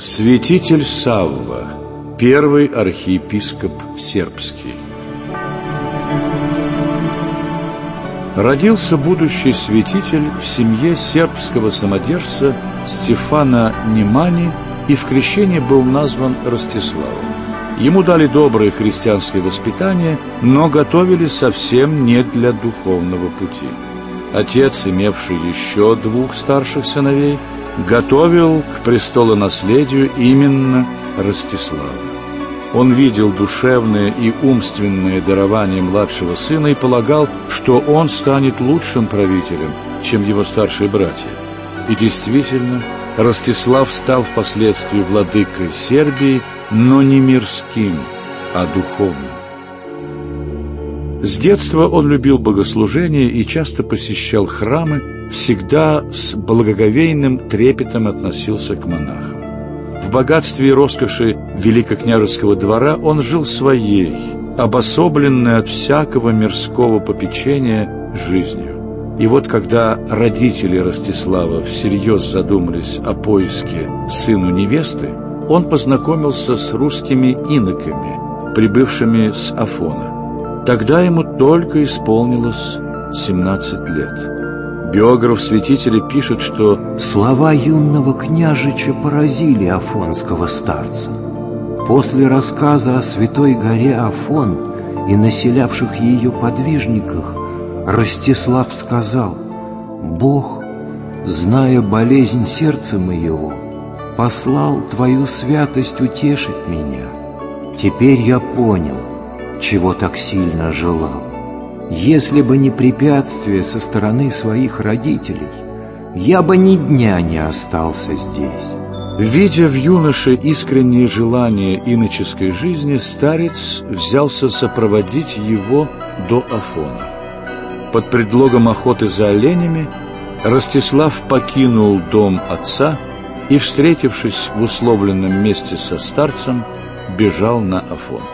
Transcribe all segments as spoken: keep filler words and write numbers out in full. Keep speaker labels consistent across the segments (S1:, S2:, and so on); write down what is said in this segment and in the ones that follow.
S1: Святитель Савва, первый архиепископ сербский. Родился будущий святитель в семье сербского самодержца Стефана Немани и в крещении был назван Ростиславом. Ему дали доброе христианское воспитание, но готовили совсем не для духовного пути. Отец, имевший еще двух старших сыновей, готовил к престолонаследию именно Ростислава. Он видел душевное и умственное дарование младшего сына и полагал, что он станет лучшим правителем, чем его старшие братья. И действительно, Ростислав стал впоследствии владыкой Сербии, но не мирским, а духовным. С детства он любил богослужение и часто посещал храмы, всегда с благоговейным трепетом относился к монахам. В богатстве и роскоши великокняжеского двора он жил своей, обособленной от всякого мирского попечения жизнью. И вот когда родители Ростислава всерьез задумались о поиске сыну невесты, он познакомился с русскими иноками, прибывшими с Афона. Тогда ему только исполнилось семнадцать лет. Биограф святителя пишет, что
S2: слова юного княжича поразили афонского старца. После рассказа о святой горе Афон и населявших ее подвижниках, Ростислав сказал: «Бог, зная болезнь сердца моего, послал твою святость утешить меня. Теперь я понял, чего так сильно желал. Если бы не препятствие со стороны своих родителей, я бы ни дня не остался здесь».
S1: Видя в юноше искреннее желание иноческой жизни, старец взялся сопроводить его до Афона. Под предлогом охоты за оленями Ростислав покинул дом отца и, встретившись в условленном месте со старцем, бежал на Афон.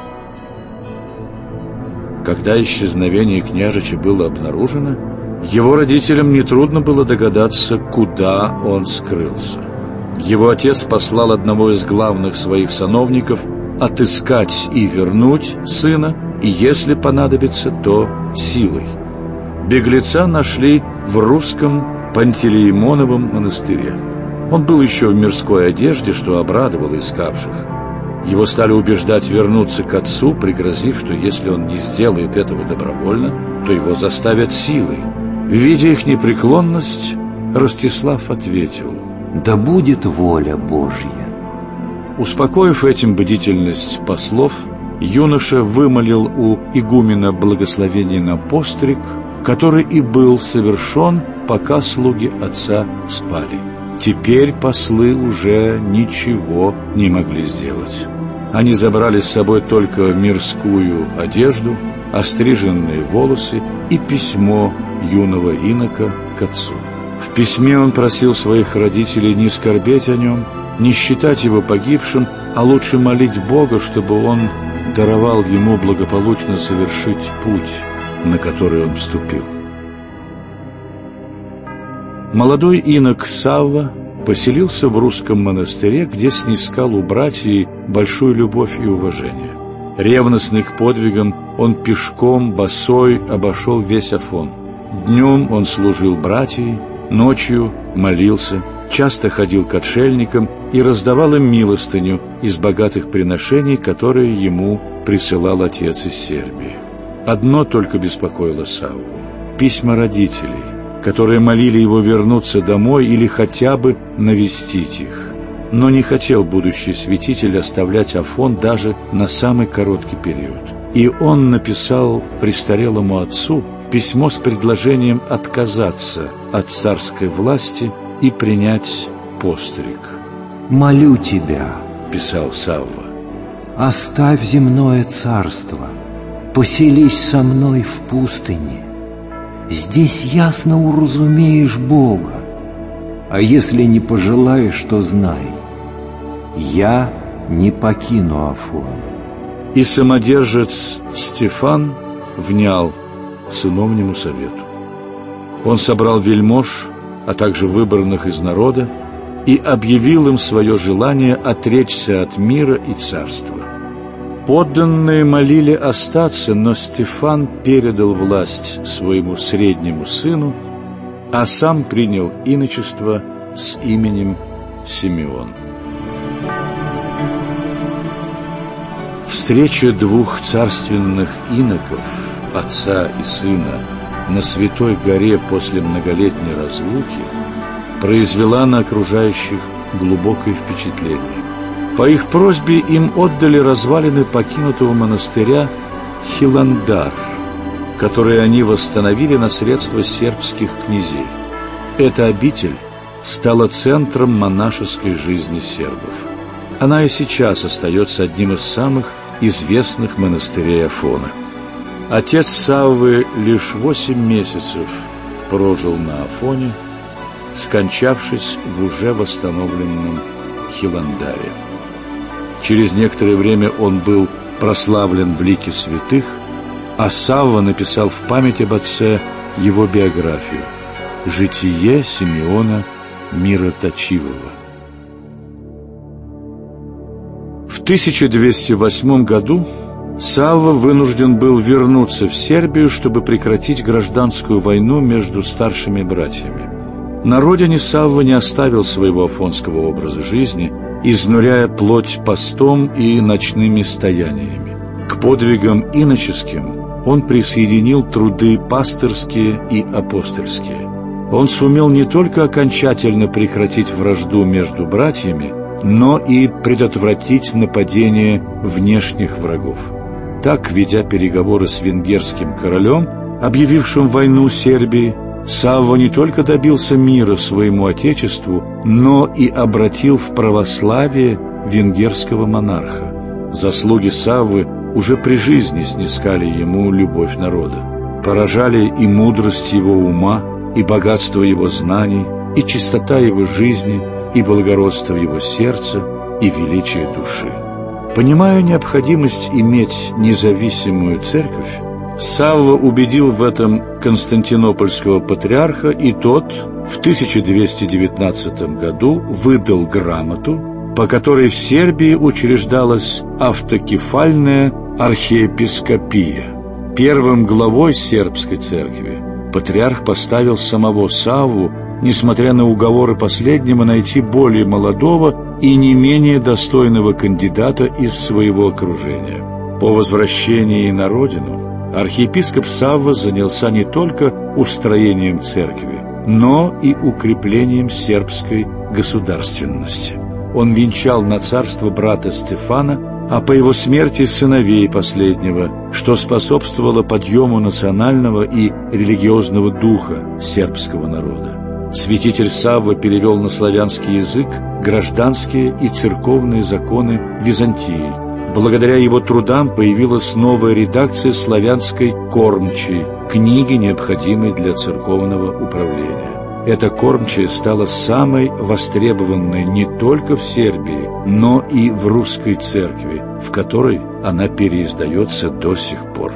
S1: Когда исчезновение княжича было обнаружено, его родителям нетрудно было догадаться, куда он скрылся. Его отец послал одного из главных своих сановников отыскать и вернуть сына, и, если понадобится, то силой. Беглеца нашли в русском Пантелеимоновом монастыре. Он был еще в мирской одежде, что обрадовало искавших. Его стали убеждать вернуться к отцу, пригрозив, что если он не сделает этого добровольно, то его заставят силой. Видя их непреклонность, Ростислав ответил:
S2: «Да будет воля Божья».
S1: Успокоив этим бдительность послов, юноша вымолил у игумена благословение на постриг, который и был совершен, пока слуги отца спали. Теперь послы уже ничего не могли сделать. Они забрали с собой только мирскую одежду, остриженные волосы и письмо юного инока к отцу. В письме он просил своих родителей не скорбеть о нем, не считать его погибшим, а лучше молить Бога, чтобы он даровал ему благополучно совершить путь, на который он вступил. Молодой инок Савва поселился в русском монастыре, где снискал у братьев большую любовь и уважение. Ревностный к подвигам, он пешком, босой обошел весь Афон. Днем он служил братьям, ночью молился, часто ходил к отшельникам и раздавал им милостыню из богатых приношений, которые ему присылал отец из Сербии. Одно только беспокоило Савву – письма родителей, которые молили его вернуться домой или хотя бы навестить их. Но не хотел будущий святитель оставлять Афон даже на самый короткий период. И он написал престарелому отцу письмо с предложением отказаться от царской власти и принять постриг.
S2: «Молю тебя, —
S1: писал Савва,
S2: — оставь земное царство, поселись со мной в пустыне. Здесь ясно уразумеешь Бога, а если не пожелаешь, то знай, я не покину Афон».
S1: И самодержец Стефан внял сыновнему совету. Он собрал вельмож, а также выбранных из народа, и объявил им свое желание отречься от мира и царства. Подданные молили остаться, но Стефан передал власть своему среднему сыну, а сам принял иночество с именем Симеон. Встреча двух царственных иноков, отца и сына, на Святой горе после многолетней разлуки произвела на окружающих глубокое впечатление. По их просьбе им отдали развалины покинутого монастыря Хиландар, которые они восстановили на средства сербских князей. Эта обитель стала центром монашеской жизни сербов. Она и сейчас остается одним из самых известных монастырей Афона. Отец Саввы лишь восемь месяцев прожил на Афоне, скончавшись в уже восстановленном Хиландаре. Через некоторое время он был прославлен в лике святых, а Савва написал в память об отце его биографию «Житие Симеона Мироточивого». В тысяча двести восьмом году Савва вынужден был вернуться в Сербию, чтобы прекратить гражданскую войну между старшими братьями. На родине Савва не оставил своего афонского образа жизни, изнуряя плоть постом и ночными стояниями. К подвигам иноческим он присоединил труды пастырские и апостольские. Он сумел не только окончательно прекратить вражду между братьями, но и предотвратить нападение внешних врагов. Так, ведя переговоры с венгерским королем, объявившим войну Сербии, Савва не только добился мира своему отечеству, но и обратил в православие венгерского монарха. Заслуги Саввы уже при жизни снискали ему любовь народа. Поражали и мудрость его ума, и богатство его знаний, и чистота его жизни, и благородство его сердца, и величие души. Понимая необходимость иметь независимую церковь, Савва убедил в этом константинопольского патриарха, и тот в тысяча двести девятнадцатом году выдал грамоту, по которой в Сербии учреждалась автокефальная архиепископия. Первым главой сербской церкви патриарх поставил самого Савву, несмотря на уговоры последнего найти более молодого и не менее достойного кандидата из своего окружения. По возвращении на родину архиепископ Савва занялся не только устроением церкви, но и укреплением сербской государственности. Он венчал на царство брата Стефана, а по его смерти сыновей последнего, что способствовало подъему национального и религиозного духа сербского народа. Святитель Савва перевел на славянский язык гражданские и церковные законы Византии. Благодаря его трудам появилась новая редакция славянской кормчей, книги, необходимой для церковного управления. Эта кормчая стала самой востребованной не только в Сербии, но и в русской церкви, в которой она переиздается до сих пор.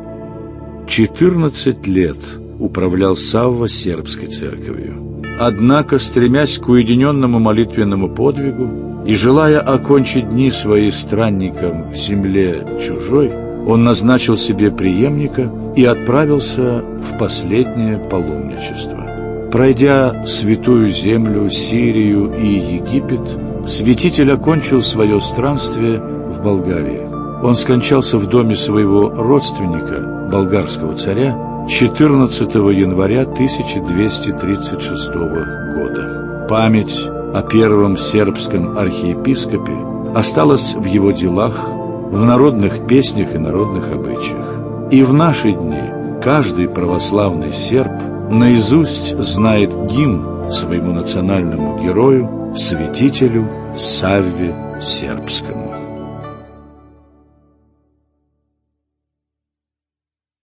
S1: четырнадцать лет управлял Савва сербской церковью. Однако, стремясь к уединенному молитвенному подвигу и желая окончить дни свои странником в земле чужой, он назначил себе преемника и отправился в последнее паломничество. Пройдя святую землю, Сирию и Египет, святитель окончил свое странствие в Болгарии. Он скончался в доме своего родственника, болгарского царя, четырнадцатого января тысяча двести тридцать шестого года. Память о первом сербском архиепископе осталась в его делах, в народных песнях и народных обычаях. И в наши дни каждый православный серб наизусть знает гимн своему национальному герою, святителю Савве Сербскому.